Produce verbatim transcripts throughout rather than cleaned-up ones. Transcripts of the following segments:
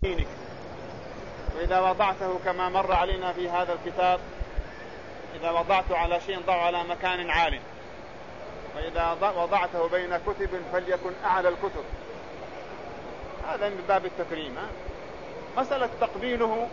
دينك. وإذا وضعته كما مر علينا في هذا الكتاب، إذا وضعته على شيء ضعه على مكان عال، وإذا وضعته بين كتب فليكن أعلى الكتب. هذا من باب التكريم. مسألة تقبيله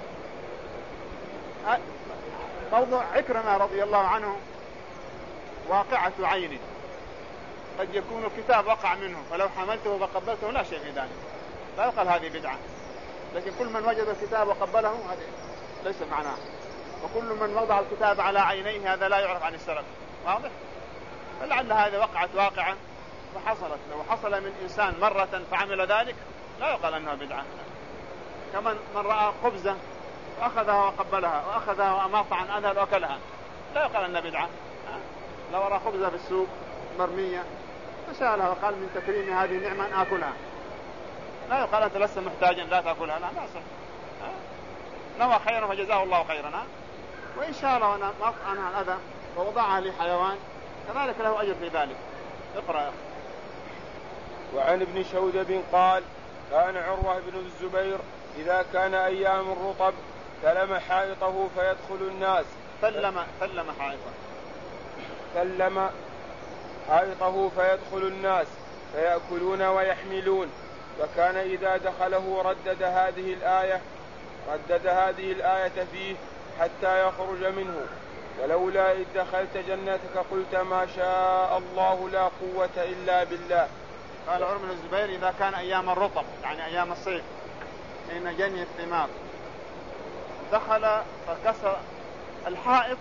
موضوع عكرمة رضي الله عنه واقعة عينه، قد يكون الكتاب وقع منه فلو حملته وقبلته لا شيء في ذلك، لا يقال هذه بدعة. لكن كل من وجد الكتاب وقبله هذا ليس معناه، وكل من وضع الكتاب على عينيه هذا لا يعرف عن السلف. واضح؟ فلعل هذا وقعت واقعة وحصلت. لو حصل من إنسان مرة فعمل ذلك لا يقال أنها بدعة. كمن من رأى خبزة وأخذها وقبلها وأخذها وأماط عن أذى وأكلها لا يقال أنها بدعة. لو رأى خبزة في السوق مرمية فسألها وقال من تكريم هذه النعمة أن آكلها، لا يقال أنت لست محتاجا لا تأكلها، لا لا صح. نوى خيرا فجزاه الله خيرا. وإن شاء الله أنا ما عنها الأذى ووضعها لحيوان كذلك له أجر في ذلك. اقرأ. وعن ابن شودب قال: كان عروة بن الزبير إذا كان أيام الرطب تلم حائطه فيدخل الناس. تلم تلم حائطه تلم حائطه فيدخل الناس فيأكلون ويحملون. وكان إذا دخله ردد هذه الآية ردد هذه الآية فيه حتى يخرج منه: ولولا إذ دخلت جنتك قلت ما شاء الله لا قوة إلا بالله. قال عمر بن الزبير إذا كان أيام الرطب يعني أيام الصيف حين جني الثمار دخل فكسر الحائط.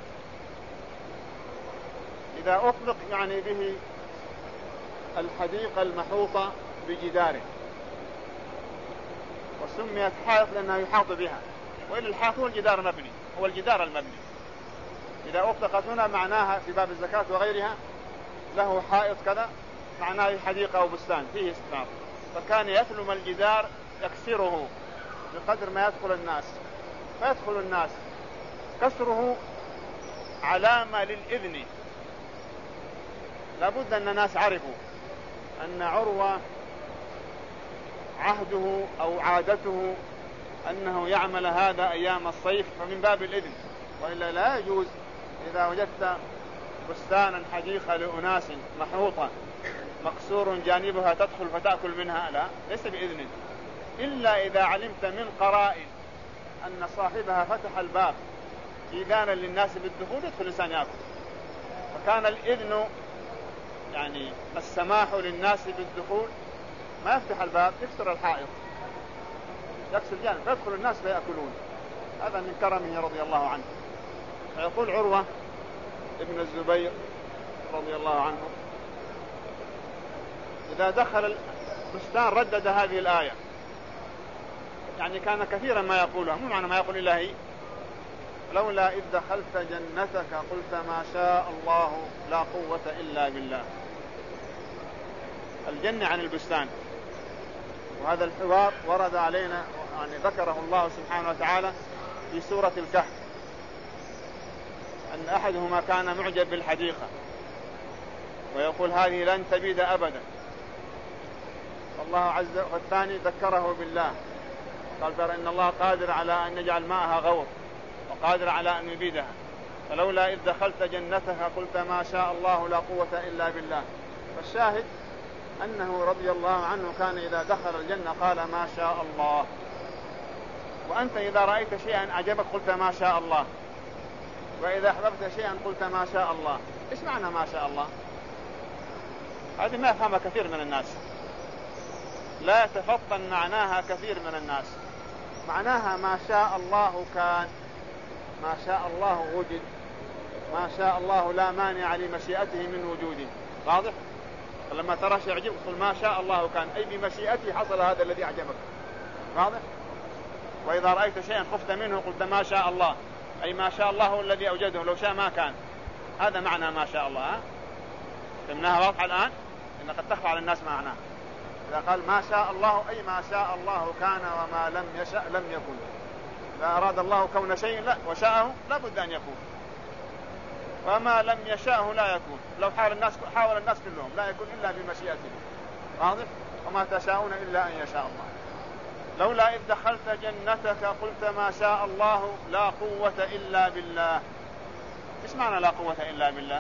إذا أطلق يعني به الحديقة المحوطة بجداره، وسميت حائط لأنها يحاط بها، وإلا الحائط هو الجدار المبني، هو الجدار المبني. إذا أطلقت هنا معناها في باب الزكاة وغيرها له حائط كذا معناه حديقة أو بستان فيه استثمار، فكان يثلم الجدار يكسره بقدر ما يدخل الناس فيدخل الناس. كسره علامة للإذن، لابد أن الناس عرفوا أن عروة عهده أو عادته أنه يعمل هذا أيام الصيف، فمن باب الإذن. وإلا لا يجوز إذا وجدت بستانا حديقة لأناس محوطة مكسور جانبها تدخل فتأكل منها، لا، ليس بإذن، إلا إذا علمت من قرائن أن صاحبها فتح الباب إذانا للناس بالدخول يدخل الإنسان يأكل. فكان الإذن يعني السماح للناس بالدخول، ما يفتح الباب يكسر الحائط يكسر جانب فيدخل الناس فيأكلون. هذا من كرمه رضي الله عنه. فيقول عروة ابن الزبير رضي الله عنه إذا دخل البستان ردد هذه الآية، يعني كان كثيرا ما يقولها، مو معنى ما يقول إلا هي: لولا إذ دخلت جنتك قلت ما شاء الله لا قوة إلا بالله. الجنة عن البستان. وهذا الحوار ورد علينا يعني ذكره الله سبحانه وتعالى في سورة الكهف، أن أحدهما كان معجب بالحديقة ويقول هذه لن تبيد أبدا، الله عز وجل، والثاني ذكره بالله قال ترى إن الله قادر على أن يجعل ماءها غور وقادر على أن يبيدها، فلولا إذ دخلت جنتك قلت ما شاء الله لا قوة إلا بالله. فالشاهد أنه رضي الله عنه كان إذا دخل الجنة قال ما شاء الله. وأنت إذا رأيت شيئا أعجبك قلت ما شاء الله، وإذا أحببت شيئا قلت ما شاء الله. إيش معنى ما شاء الله؟ هذه ما يفهمها كثير من الناس، لا يتفطن معناها كثير من الناس. معناها ما شاء الله كان، ما شاء الله وجد، ما شاء الله لا مانع لمشيئته من وجوده. واضح؟ لما ترى شيء يعجبك قل ما شاء الله كان، أي بمشيئته حصل هذا الذي أعجبك. واضح؟ وإذا رأيت شيئا خفت منه قلت ما شاء الله، أي ما شاء الله هو الذي أوجده، لو شاء ما كان. هذا معنى ما شاء الله. فهمناها واضحة الآن؟ إن قد تخفى على الناس معناه. إذا قال ما شاء الله أي ما شاء الله كان، وما لم يشاء لم يكن. إذا أراد الله كون شيء لا وشاءه لا بد أن يكون، وما لم يشاءه لا يكون. لو حاول الناس حاول الناس كلهم لا يكون إلا بمشيئته. واضح؟ وما تشاءون إلا أن يشاء الله. لولا إذ دخلت جنتك قلت ما شاء الله لا قوة إلا بالله. إيش معنى لا قوة إلا بالله؟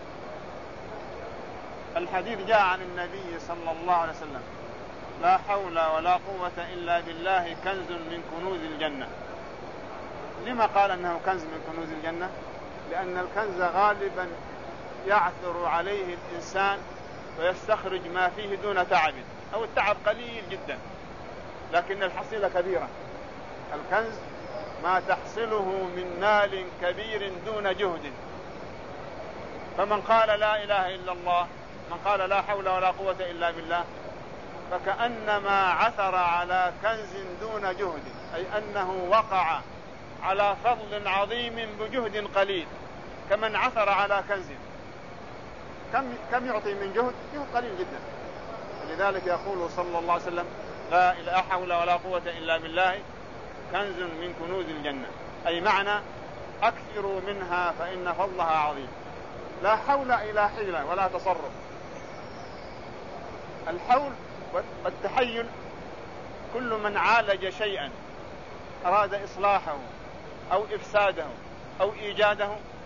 الحديث جاء عن النبي صلى الله عليه وسلم لا حول ولا قوة إلا بالله كنز من كنوز الجنة. لما قال أنه كنز من كنوز الجنة؟ لأن الكنز غالبا يعثر عليه الإنسان ويستخرج ما فيه دون تعب، أو التعب قليل جدا لكن الحصيلة كبيرة. الكنز ما تحصله من مال كبير دون جهد. فمن قال لا إله إلا الله، من قال لا حول ولا قوة إلا بالله، فكأنما عثر على كنز دون جهد، أي أنه وقع على فضل عظيم بجهد قليل، كمن عثر على كنز. كم كم يعطي من جهد؟ جهد قليل جدا. ولذلك يقول صلى الله عليه وسلم لا حول ولا قوة إلا بالله كنز من كنوز الجنة، أي معنى أكثروا منها فإن فضلها عظيم. لا حول إلى حيلة ولا تصرف. الحول والتحيل كل من عالج شيئا أراد إصلاحه أو إفساده أو إيجاده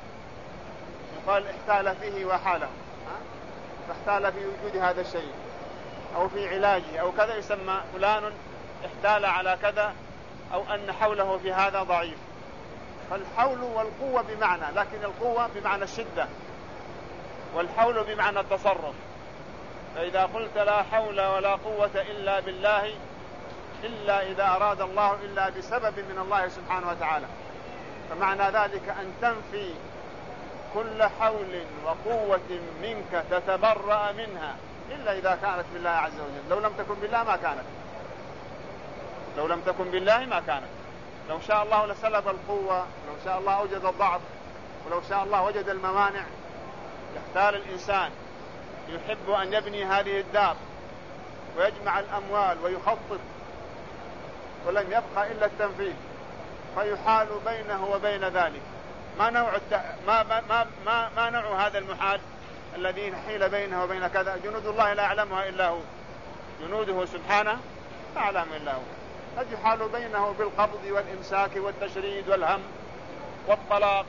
يقال احتال فيه وحاله، فاحتال في وجود هذا الشيء أو في علاجه أو كذا، يسمى فلان احتال على كذا، أو أن حوله في هذا ضعيف. فالحول والقوة بمعنى، لكن القوة بمعنى الشدة والحول بمعنى التصرف. فإذا قلت لا حول ولا قوة إلا بالله إلا إذا أراد الله إلا بسبب من الله سبحانه وتعالى، فمعنى ذلك أن تنفي كل حول وقوة منك تتبرأ منها إلا إذا كانت بالله عز وجل. لو لم تكن بالله ما كانت، لو لم تكن بالله ما كانت. لو شاء الله لسلب القوة، لو شاء الله أوجد الضعف، ولو شاء الله وجد الممانع. يختار الإنسان يحب أن يبني هذه الدار ويجمع الأموال ويخطط، ولم يبقى إلا التنفيذ، فيحال بينه وبين ذلك. ما نوع الت... ما ما ما ما, ما نوع هذا المحال الذي حيل بينه وبين كذا؟ جنود الله لا يعلمها إلا هو، جنوده سبحانه لا يعلم إلا هو. قد يحال بينه بالقبض والإمساك والتشريد والهم والطلاق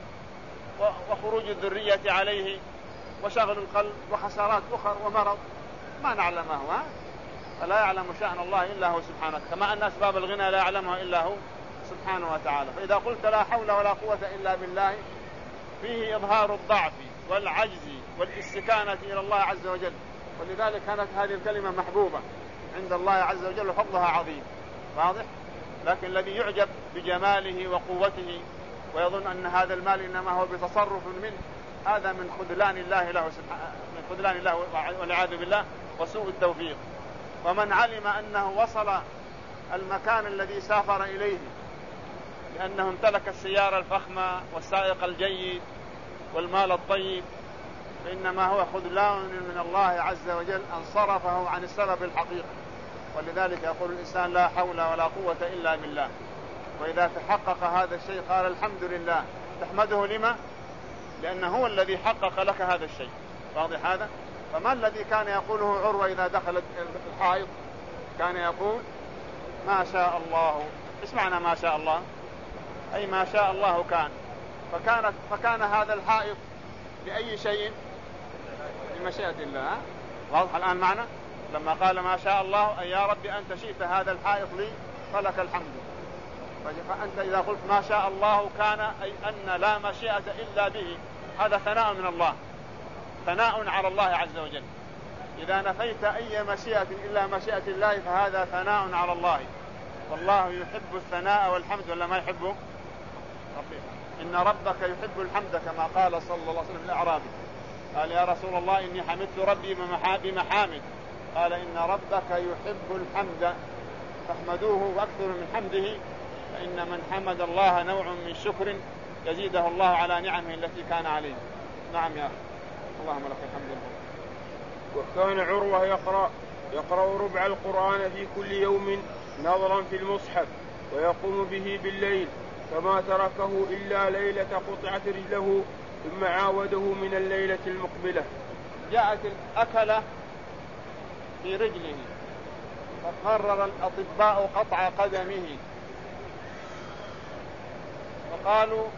وخروج الذرية عليه وشغل القلب وخسارات أخرى ومرض ما نعلمه، فلا يعلم شأن الله إلا هو سبحانه، كما أن أسباب الغنى لا يعلمها إلا هو سبحانه وتعالى. فإذا قلت لا حول ولا قوة إلا بالله فيه إظهار الضعف والعجز والاستكانة إلى الله عز وجل، ولذلك كانت هذه الكلمة محبوبة عند الله عز وجل وفضلها عظيم. واضح؟ لكن الذي يعجب بجماله وقوته ويظن أن هذا المال إنما هو بتصرف منه، هذا من خذلان الله له سبحانه، من خذلان الله والعياذ بالله وسوء التوفيق. ومن علم أنه وصل المكان الذي سافر إليه لأنه امتلك السيارة الفخمة والسائق الجيد والمال الطيب، فإنما هو خذلان من الله عز وجل أن صرفه عن السبب الحقيقي. ولذلك يقول الإنسان لا حول ولا قوة إلا بالله. وإذا تحقق هذا الشيء قال الحمد لله. تحمده لما؟ لأنه هو الذي حقق لك هذا الشيء. واضح هذا؟ فما الذي كان يقوله عروة إذا دخل الحائط؟ كان يقول ما شاء الله. إيش معنى ما شاء الله؟ أي ما شاء الله كان. فكانت فكان هذا الحائط بأي شيء؟ بمشيئة الله. واضح الآن معنى؟ لما قال ما شاء الله أي يا رب أنت شئت هذا الحائط لي فلك الحمد. فأنت إذا قلت ما شاء الله كان أي أن لا مشيئة إلا به، هذا ثناء من الله، ثناء على الله عز وجل. إذا نفيت أي مشيئة إلا مشيئة الله فهذا ثناء على الله، والله يحب الثناء والحمد ولا ما يحبه؟ إن ربك يحب الحمد كما قال صلى الله عليه وسلم الأعرابي، قال يا رسول الله إني حمدت ربي بمحامد، قال إن ربك يحب الحمد فاحمدوه وأكثر من حمده، فإن من حمد الله نوع من شكر يزيده الله على نعمه التي كان عليه. نعم يا أخي، اللهم لك الحمد. وكان عروة يقرأ يقرأ ربع القرآن في كل يوم نظرا في المصحف ويقوم به بالليل، فما تركه إلا ليلة قطعت رجله ثم عاوده من الليلة المقبلة. جاءت الأكلة في رجله فقرر الأطباء قطع قدمه، فقالوا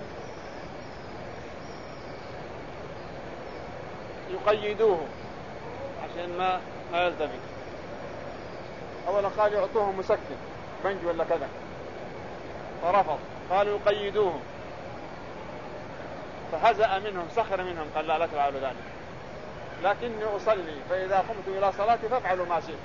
يقيدوه عشان ما ما يلتفت. أولا قال يعطوه مسكن بنج ولا كذا، فرفض. قالوا يقيدوه، فهزأ منهم، سخر منهم، قال لا لا تفعلوا ذلك، لكني أصلي فإذا قمت إلى صلاتي فافعلوا ما شئت.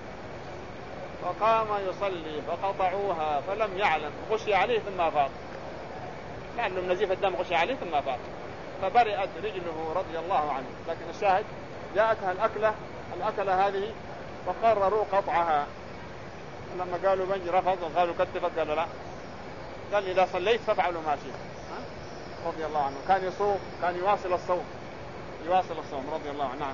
فقام يصلي فقطعوها فلم يعلم، غشي عليه ثم أفاق، لعلهم نزيف الدم غشي عليه ثم أفاق، فبرئت رجله رضي الله عنه. لكن الشاهد جاءتها الأكلة الأكلة هذه فقرروا قطعها. لما قالوا بنج رفض وقالوا كتفت، قالوا لا، قال إذا صليت فافعلوا ما شئت رضي الله عنه. كان يصوم، كان يواصل الصوم يواصل الصوم رضي الله عنه. نعم.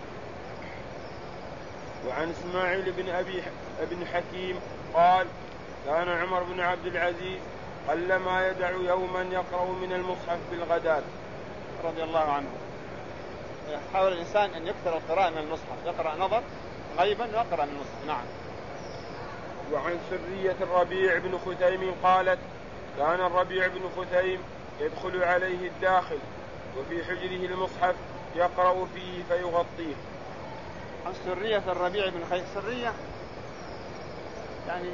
وعن إسماعيل بن أبي بن حكيم قال كان عمر بن عبد العزيز قلما يدع يوما يقرأ من المصحف بالغداة رضي الله عنه. يحاول الإنسان أن يكثر القراءة من المصحف، يقرأ نظر غيبا ويقرأ من المصحف. نعم. وعن سرية الربيع بن خثيم قالت كان الربيع بن خثيم يدخل عليه الداخل وفي حجره المصحف يقرأ فيه فيغطيه. عن سرية الربيع بن خثيم، سرية يعني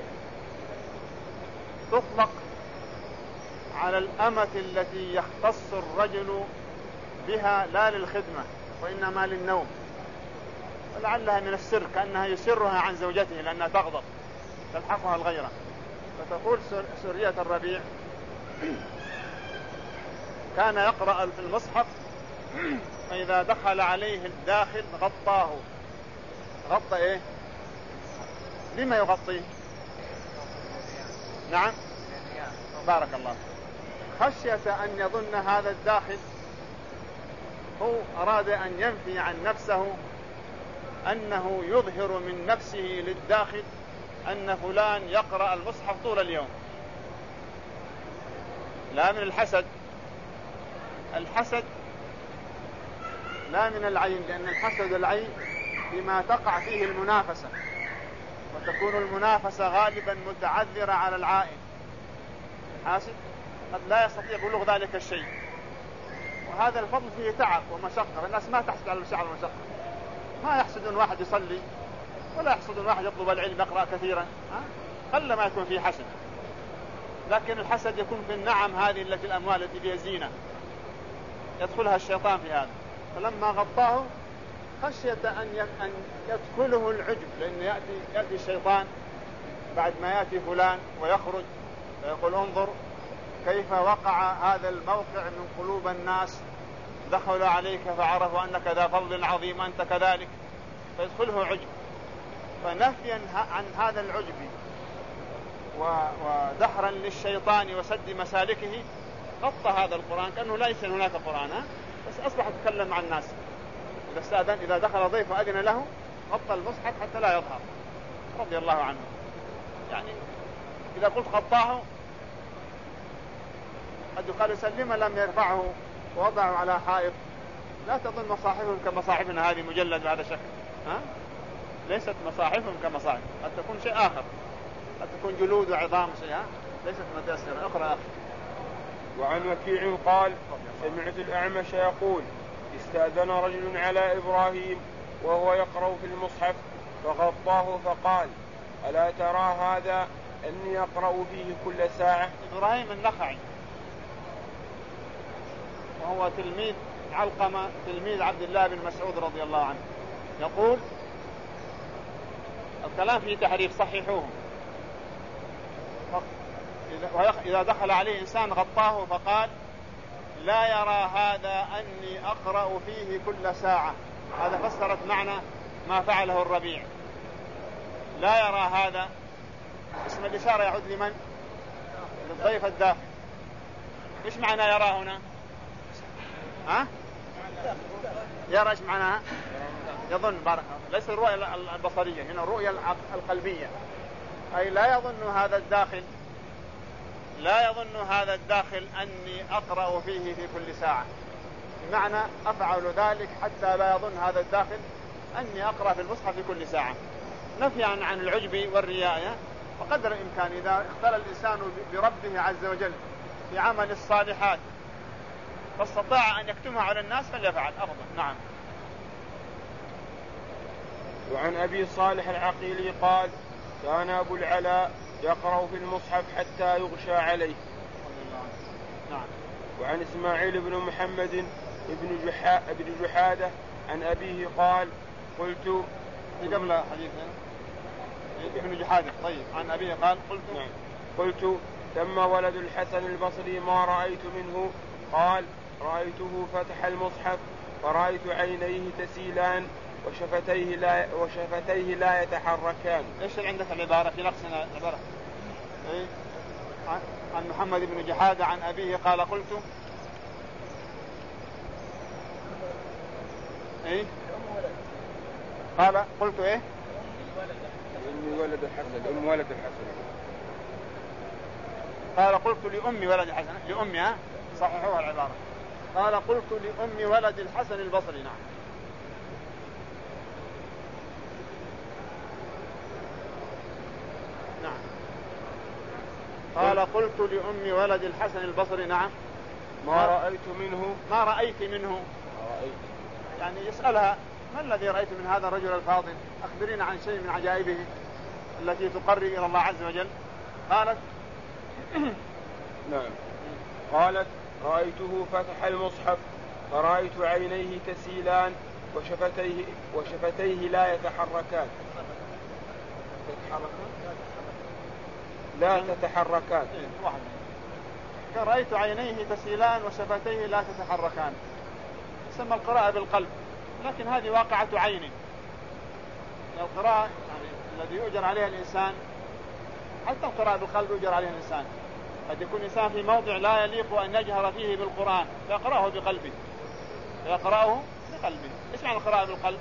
تطلق على الأمة التي يختص الرجل بها لا للخدمة وإنما للنوم، ولعلها من السر، كأنها يسرها عن زوجته لأنها تغضب تلحقها الغيرة. فتقول سرية الربيع كان يقرأ في المصحف فإذا دخل عليه الداخل غطاه. غطى إيه؟ لما يغطيه؟ نعم بارك الله. خشية أن يظن هذا الداخل، هو أراد أن ينفي عن نفسه أنه يظهر من نفسه للداخل أن فلان يقرأ المصحف طول اليوم، لا من الحسد. الحسد لا من العين، لأن الحسد العين بما تقع فيه المنافسة، وتكون المنافسة غالبا متعذرة على العائن. حاسد قد لا يستطيع بلوغ ذلك الشيء، وهذا الفضل فيه تعب ومشقة، الناس ما تحسد على المشاعر والمشقة. ما يحسدون واحد يصلي ولا يحسدون واحد يطلب العلم يقرأ كثيرا، قل ما يكون فيه حسد. لكن الحسد يكون في النعم هذه التي الأموال التي فيها زينة، يدخلها الشيطان في هذا. فلما غطاه خشية أن يدخله العجب، لأن يأتي, يأتي الشيطان بعد ما يأتي فلان ويخرج ويقول انظر كيف وقع هذا الموقع من قلوب الناس، دخلوا عليك فعرفوا أنك ذا فضل عظيم أنت كذلك، فيدخله عجب. فنفيا عن هذا العجب ودحرا للشيطان وسد مسالكه غطى هذا القرآن كأنه ليس هناك قرآن، بس أصبح يتكلم مع الناس. إذا استأذن، إذا دخل ضيف وأذن له غطى المصحف حتى لا يظهر رضي الله عنه. يعني إذا قلت غطاه قد يقال سلم لم يرفعه ووضعه على حائط. لا تظن مصاحفهم كمصاحفنا هذه مجلد بهذا الشكل، ها؟ ليست مصاحفهم كمصاحف، قد تكون شيء آخر، قد تكون جلود وعظام شيء، ها؟ ليست متأثرة. أخرى آخر. وعن وكيع قال سمعت الأعمش يقول استأذن رجل على إبراهيم وهو يقرأ في المصحف فغطاه فقال ألا ترى هذا أني أقرأ فيه كل ساعة؟ إبراهيم النخعي وهو تلميذ علقمة تلميذ عبد الله بن مسعود رضي الله عنه يقول، الكلام فيه تحريف صححوه، إذا دخل عليه إنسان غطاه فقال لا يرى هذا أني أقرأ فيه كل ساعة. هذا فسرت معنى ما فعله الربيع. لا يرى هذا اسم الإشارة يعود لمن؟ للضيف الداخل. إيش معنى يرى هنا؟ ها؟ يرى إيش معناها؟ يظن بارك الله. ليس الرؤية البصرية، هنا الرؤية القلبية. أي لا يظن هذا الداخل لا يظن هذا الداخل أني أقرأ فيه في كل ساعة، بمعنى أفعل ذلك حتى لا يظن هذا الداخل أني أقرأ في المصحف في كل ساعة. نفيا عن, عن العجب والرياء، وقدر الإمكان إذا اختلى الإنسان بربه عز وجل في عمل الصالحات فاستطاع أن يكتمها على الناس فليفعل أفضل. نعم. وعن أبي صالح العقيلي قال كان أبو العلاء يقرأ في المصحف حتى يغشى عليه. نعم. وعن إسماعيل بن محمد بن, جحا بن جحادة عن أبيه قال قلت قبل حديث ابن جحادة. طيب. عن أبيه قال قلت نعم. قلت ثم ولد الحسن البصري ما رأيت منه. قال رأيته فتح المصحف فرأيت عينيه تسيلان وشفتيه لا, وشفتيه لا يتحركان. ايش اللي عندك العبارة في نقصنا العبارة؟ ايه؟ عن محمد بن جحادة عن أبيه قال قلت ايه؟ قال قلت ايه؟ أم ولد الحسن. أم ولد الحسن. قال قلت لأمي ولد الحسن. لأمي. ها صححوها العبارة. قال قلت لأمي ولد الحسن البصري. نعم. نعم. قال قلت لأمي ولد الحسن البصري. نعم. ما رأيت منه. ما رأيت منه. ما رأيت. يعني يسألها ما الذي رأيت من هذا الرجل الفاضل؟ أخبرين عن شيء من عجائبه التي تقرب إلى الله عز وجل. قالت نعم. قالت رأيته فتح المصحف فرأيت عينيه تسيلان وشفتيه, وشفتيه لا يتحركان. لا تتحركان. رأيت عينيه تسيلان وشفتيه لا تتحركان. يسمى القراءة بالقلب، لكن هذه واقعة عين. القراءة يعني الذي يؤجر عليها الإنسان، حتى القراءة بالقلب يؤجر عليها الإنسان. قد يكون الإنسان في موضع لا يليق أن يجهر فيه بالقرآن فيقرأه بقلبه فيقرأه بقلبه. إيش معنى القراءة بالقلب؟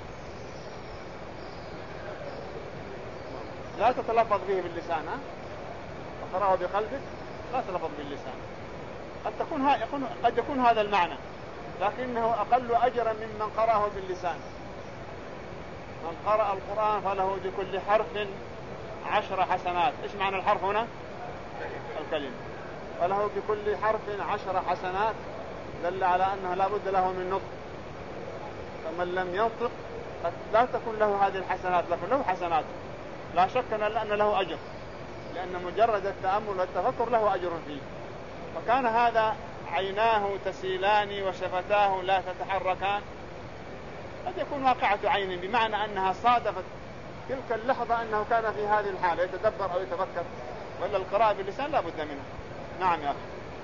لا تتلفظ به باللسان. ها؟ وقرأه بقلبك لا تتلفظ باللسان. قد تكون ها يكون قد يكون هذا المعنى، لكنه أقل أجرا ممن قرأه باللسان. من قرأ القرآن فله بكل حرف عشر حسنات. إيش معنى الحرف هنا؟ الكلمة. فله بكل حرف عشر حسنات، دل على أنه لا بد له من نطق. فمن لم ينطق قد لا تكون له هذه الحسنات، لكن له حسنات لا شك أن له أجر، لأن مجرد التأمل والتفكر له أجر فيه. فكان هذا عيناه تسيلان وشفتاه لا تتحركان قد يكون واقعة عين، بمعنى أنها صادفت تلك اللحظة أنه كان في هذه الحالة يتدبر أو يتفكر، ولا القراءة باللسان لا بد منها. نعم يا أخي.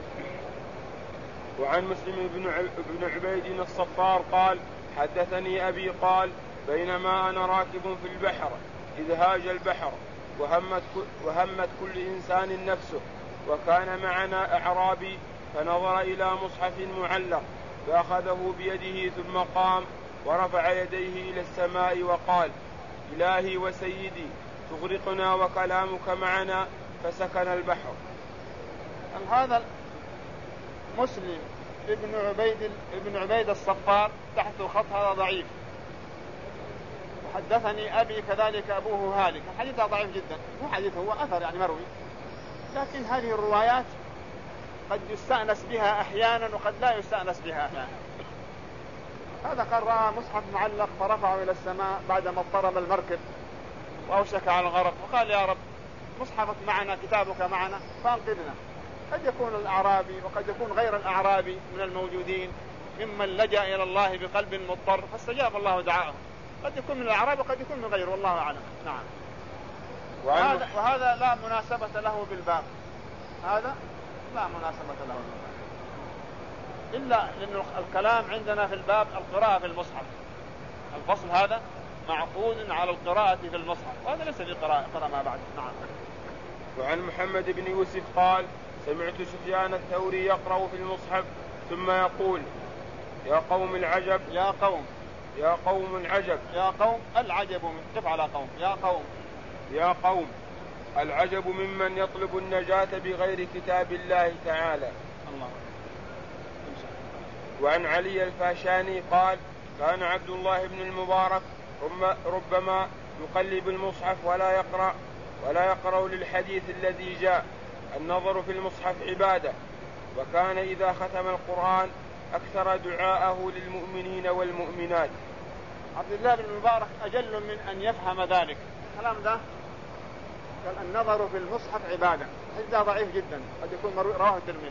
وعن مسلم بن عبيد الصفار قال حدثني أبي قال بينما أنا راكب في البحر إذ هاج البحر وهمت, وهمت كل إنسان نفسه، وكان معنا أعرابي فنظر إلى مصحف معلق فأخذه بيده ثم قام ورفع يديه إلى السماء وقال إلهي وسيدي تغرقنا وكلامك معنا، فسكن البحر. هذا مسلم ابن عبيد ابن عبيد الصفار تحت خط هذا ضعيف. وحدثني أبي كذلك أبوه هالك. الحديث ضعيف جدا، مو حديث هو أثر يعني مروي، لكن هذه الروايات قد يستأنس بها أحيانا وقد لا يستأنس بها أحيانا. هذا قال رأى مصحف معلق فرفعه إلى السماء بعدما اضطرب المركب وأوشك على الغرق، وقال يا رب مصحفك معنا كتابك معنا فانقذنا. قد يكون الأعرابي وقد يكون غير الأعرابي من الموجودين ممن لجأ إلى الله بقلب مضطر فاستجاب الله دعاءه. قد يكون من الأعراب وقد يكون من غيره، والله أعلم. نعم. وهذا, وهذا لا مناسبة له بالباب، هذا لا مناسبة له بالباب، إلا لأن الكلام عندنا في الباب القراءة في المصحف. الفصل هذا معقود على القراءة في المصحف، وهذا ليس في قراءة قراءة ما بعد. نعم. وعن محمد بن يوسف قال سمعت سفيان الثوري يقرأ في المصحف ثم يقول يا قوم العجب يا قوم يا قوم العجب يا قوم العجب من كيف على قوم يا قوم يا قوم العجب ممن يطلب النجاة بغير كتاب الله تعالى. الله. وعن علي الفاشاني قال كان عبد الله بن المبارك ربما يقلب المصحف ولا يقرأ ولا يقرأ للحديث الذي جاء النظر في المصحف عبادة. وكان إذا ختم القرآن أكثر دعاءه للمؤمنين والمؤمنات. عبد الله بن المبارك أجل من أن يفهم ذلك الكلام ده. قال النظر في المصحف عبادة، هذا ضعيف جدا، قد يكون رواه الترمذي،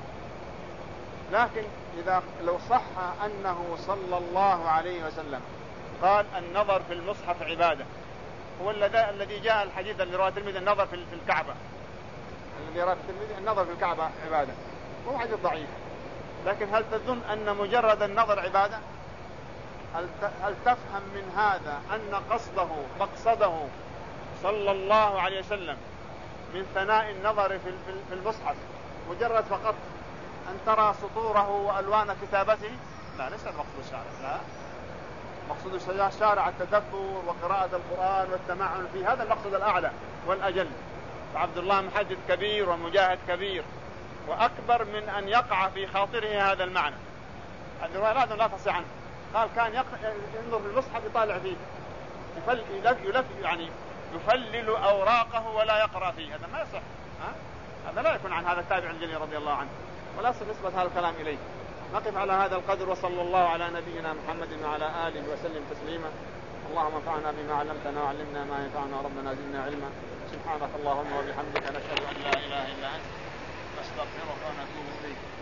لكن إذا لو صح أنه صلى الله عليه وسلم قال النظر في المصحف عبادة، هو الذي جاء الحديث اللي رواه الترمذي النظر في الكعبة، الذي رواه الترمذي النظر في الكعبة عبادة، هو حديث ضعيف. لكن هل تظن أن مجرد النظر عبادة؟ هل تفهم من هذا أن قصده مقصده صلى الله عليه وسلم من ثناء النظر في المصحف مجرد فقط أن ترى سطوره وألوان كتابته؟ لا، ليس المقصود الشارع، لا، مقصود الشارع التدبر وقراءة القرآن والتمعن فيه، هذا المقصد الأعلى والأجل. فعبد الله محدث كبير ومجاهد كبير وأكبر من أن يقع في خاطره هذا المعنى. هذه الرواية لا تصح عنه. قال كان ينظر في المصحف يطالع فيه، يفل يلف يعني يفلل أوراقه ولا يقرأ فيه، هذا ما يصح. ها؟ هذا لا يكون عن هذا التابع الجليل رضي الله عنه، ولا يصح نسبة هذا الكلام إليه. نقف على هذا القدر، وصلى الله على نبينا محمد وعلى آله وسلم تسليما. اللهم انفعنا بما علمتنا وعلمنا ما ينفعنا ربنا زدنا علما. سبحانك اللهم وبحمدك نشهد أن لا إله إلا أنت نستغفرك ونتوب إليك.